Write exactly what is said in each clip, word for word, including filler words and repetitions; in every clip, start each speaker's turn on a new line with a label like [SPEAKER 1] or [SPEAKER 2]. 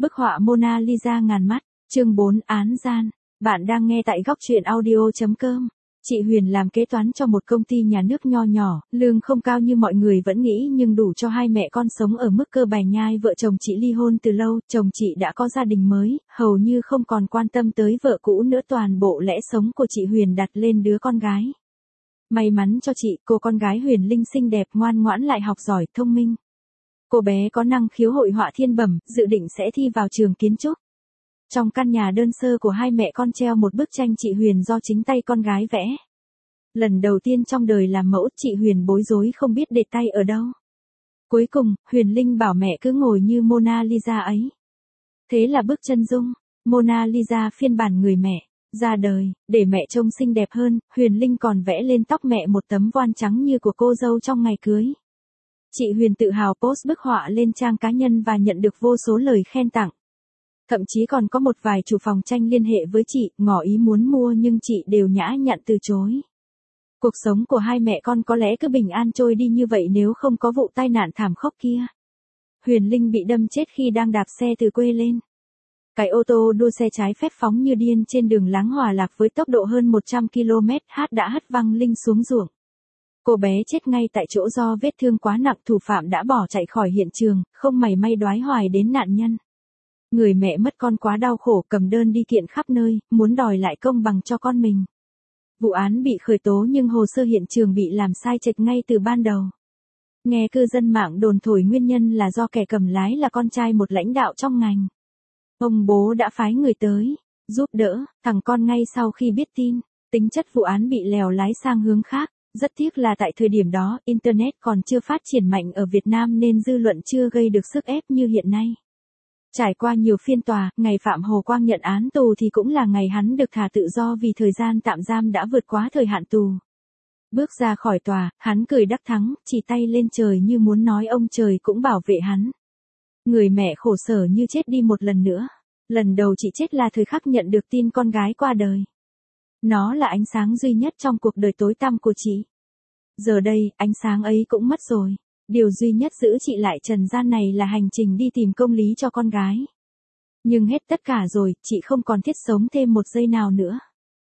[SPEAKER 1] Bức họa Mona Lisa ngàn mắt, chương bốn án gian. Bạn đang nghe tại góc truyện audio chấm com. Chị Huyền làm kế toán cho một công ty nhà nước nho nhỏ, lương không cao như mọi người vẫn nghĩ nhưng đủ cho hai mẹ con sống ở mức cơ bài nhai. Vợ chồng chị ly hôn từ lâu, chồng chị đã có gia đình mới, hầu như không còn quan tâm tới vợ cũ nữa. Toàn bộ lẽ sống của chị Huyền đặt lên đứa con gái. May mắn cho chị, cô con gái Huyền Linh xinh đẹp, ngoan ngoãn lại học giỏi, thông minh. Cô bé có năng khiếu hội họa thiên bẩm, dự định sẽ thi vào trường kiến trúc. Trong căn nhà đơn sơ của hai mẹ con treo một bức tranh chị Huyền do chính tay con gái vẽ. Lần đầu tiên trong đời làm mẫu, chị Huyền bối rối không biết để tay ở đâu. Cuối cùng, Huyền Linh bảo mẹ cứ ngồi như Mona Lisa ấy. Thế là bức chân dung, Mona Lisa phiên bản người mẹ, ra đời. Để mẹ trông xinh đẹp hơn, Huyền Linh còn vẽ lên tóc mẹ một tấm voan trắng như của cô dâu trong ngày cưới. Chị Huyền tự hào post bức họa lên trang cá nhân và nhận được vô số lời khen tặng. Thậm chí còn có một vài chủ phòng tranh liên hệ với chị, ngỏ ý muốn mua nhưng chị đều nhã nhặn từ chối. Cuộc sống của hai mẹ con có lẽ cứ bình an trôi đi như vậy nếu không có vụ tai nạn thảm khốc kia. Huyền Linh bị đâm chết khi đang đạp xe từ quê lên. Cái ô tô đua xe trái phép phóng như điên trên đường Láng Hòa Lạc với tốc độ hơn một trăm ki lô mét h đã hất văng Linh xuống ruộng. Cô bé chết ngay tại chỗ do vết thương quá nặng, thủ phạm đã bỏ chạy khỏi hiện trường, không mảy may đoái hoài đến nạn nhân. Người mẹ mất con quá đau khổ, cầm đơn đi kiện khắp nơi, muốn đòi lại công bằng cho con mình. Vụ án bị khởi tố nhưng hồ sơ hiện trường bị làm sai chệch ngay từ ban đầu. Nghe cư dân mạng đồn thổi nguyên nhân là do kẻ cầm lái là con trai một lãnh đạo trong ngành. Ông bố đã phái người tới, giúp đỡ, thằng con ngay sau khi biết tin, tính chất vụ án bị lèo lái sang hướng khác. Rất tiếc là tại thời điểm đó, Internet còn chưa phát triển mạnh ở Việt Nam nên dư luận chưa gây được sức ép như hiện nay. Trải qua nhiều phiên tòa, ngày Phạm Hồ Quang nhận án tù thì cũng là ngày hắn được thả tự do vì thời gian tạm giam đã vượt quá thời hạn tù. Bước ra khỏi tòa, hắn cười đắc thắng, chỉ tay lên trời như muốn nói ông trời cũng bảo vệ hắn. Người mẹ khổ sở như chết đi một lần nữa. Lần đầu chị chết là thời khắc nhận được tin con gái qua đời. Nó là ánh sáng duy nhất trong cuộc đời tối tăm của chị. Giờ đây, ánh sáng ấy cũng mất rồi. Điều duy nhất giữ chị lại trần gian này là hành trình đi tìm công lý cho con gái. Nhưng hết tất cả rồi, chị không còn thiết sống thêm một giây nào nữa.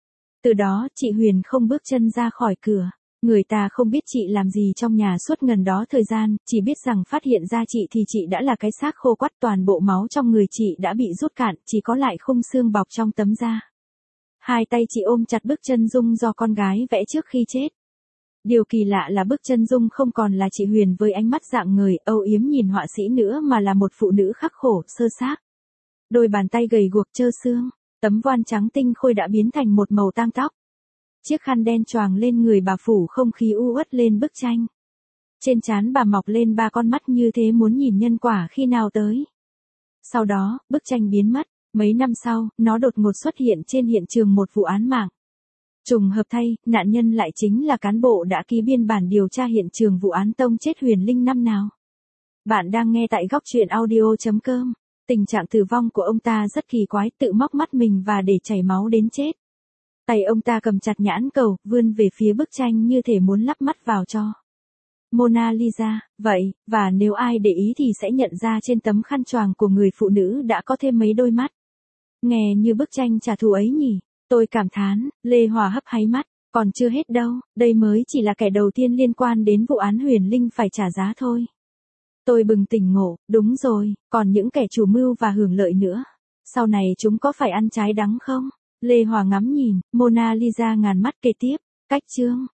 [SPEAKER 1] Từ đó, chị Huyền không bước chân ra khỏi cửa. Người ta không biết chị làm gì trong nhà suốt ngần đó thời gian, chỉ biết rằng phát hiện ra chị thì chị đã là cái xác khô quắt, toàn bộ máu trong người chị đã bị rút cạn, chỉ có lại khung xương bọc trong tấm da. Hai tay chị ôm chặt bức chân dung do con gái vẽ trước khi chết. Điều kỳ lạ là bức chân dung không còn là chị Huyền với ánh mắt dạng người âu yếm nhìn họa sĩ nữa mà là một phụ nữ khắc khổ, sơ xác. Đôi bàn tay gầy guộc trơ xương, tấm voan trắng tinh khôi đã biến thành một màu tang tóc. Chiếc khăn đen choàng lên người bà phủ không khí u uất lên bức tranh. Trên trán bà mọc lên ba con mắt như thế muốn nhìn nhân quả khi nào tới. Sau đó, bức tranh biến mất. Mấy năm sau, nó đột ngột xuất hiện trên hiện trường một vụ án mạng. Trùng hợp thay, nạn nhân lại chính là cán bộ đã ký biên bản điều tra hiện trường vụ án tông chết Huyền Linh năm nào. Bạn đang nghe tại góc truyện audio chấm com. Tình trạng tử vong của ông ta rất kỳ quái, tự móc mắt mình và để chảy máu đến chết. Tay ông ta cầm chặt nhãn cầu, vươn về phía bức tranh như thể muốn lắp mắt vào cho Mona Lisa, vậy, và nếu ai để ý thì sẽ nhận ra trên tấm khăn choàng của người phụ nữ đã có thêm mấy đôi mắt. Nghe như bức tranh trả thù ấy nhỉ, tôi cảm thán. Lê Hòa hấp háy mắt, còn chưa hết đâu, đây mới chỉ là kẻ đầu tiên liên quan đến vụ án Huyền Linh phải trả giá thôi. Tôi bừng tỉnh ngộ, đúng rồi, còn những kẻ chủ mưu và hưởng lợi nữa. Sau này chúng có phải ăn trái đắng không? Lê Hòa ngắm nhìn, Mona Lisa ngàn mắt kể tiếp, cách chương.